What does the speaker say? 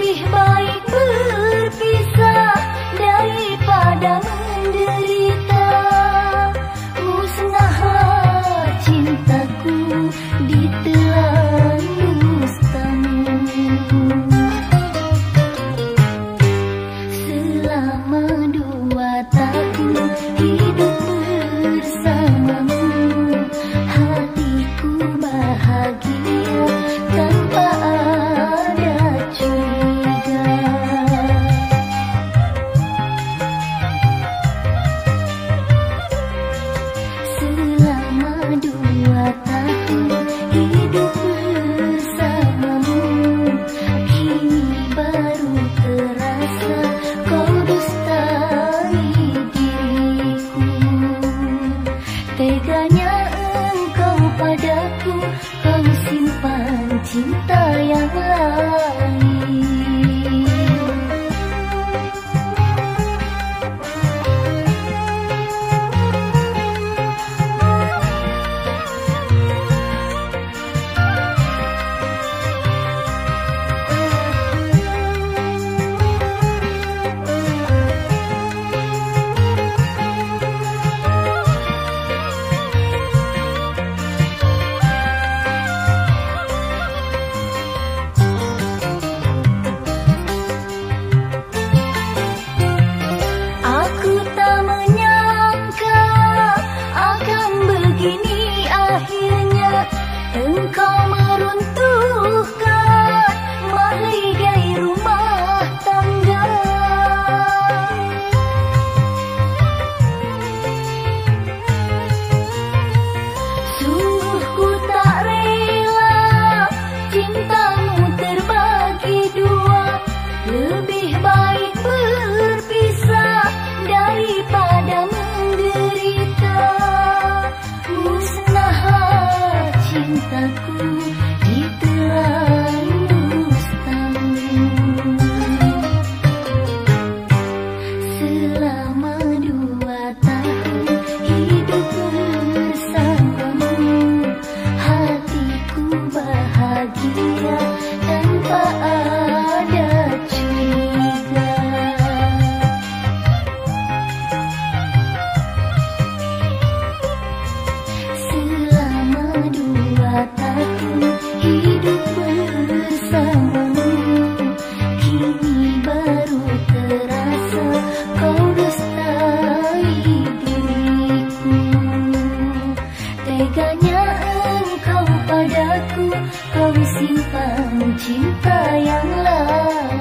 Lebih baik berpisah daripada menderita. Musnahlah cintaku ditelan dustamu. Selama 2 tahun hidup bersamamu, hatiku bahagia tanpa ada curiga. Selama 2 tahun hidup bersamamu, kini baru terasa kau dustai diriku. Teganya engkau padaku, kau simpan cinta yang lain. Aku tak menyangka akan begini akhirnya. Engkau meruntuhkan mahligai rumah tangga. Sungguh ku tak rela cintamu terbagi 2. Lebih baik berpisah daripada menderita. Musnahlah cintaku ditelan dustamu. Selama 2 tahun hidup bersamamu, hatiku bahagia tanpa ada curiga. Selama 2 tahun hidup bersamamu, kini baru terasa kau dustai diriku. Teganya engkau padaku, kau simpan cinta yang lain.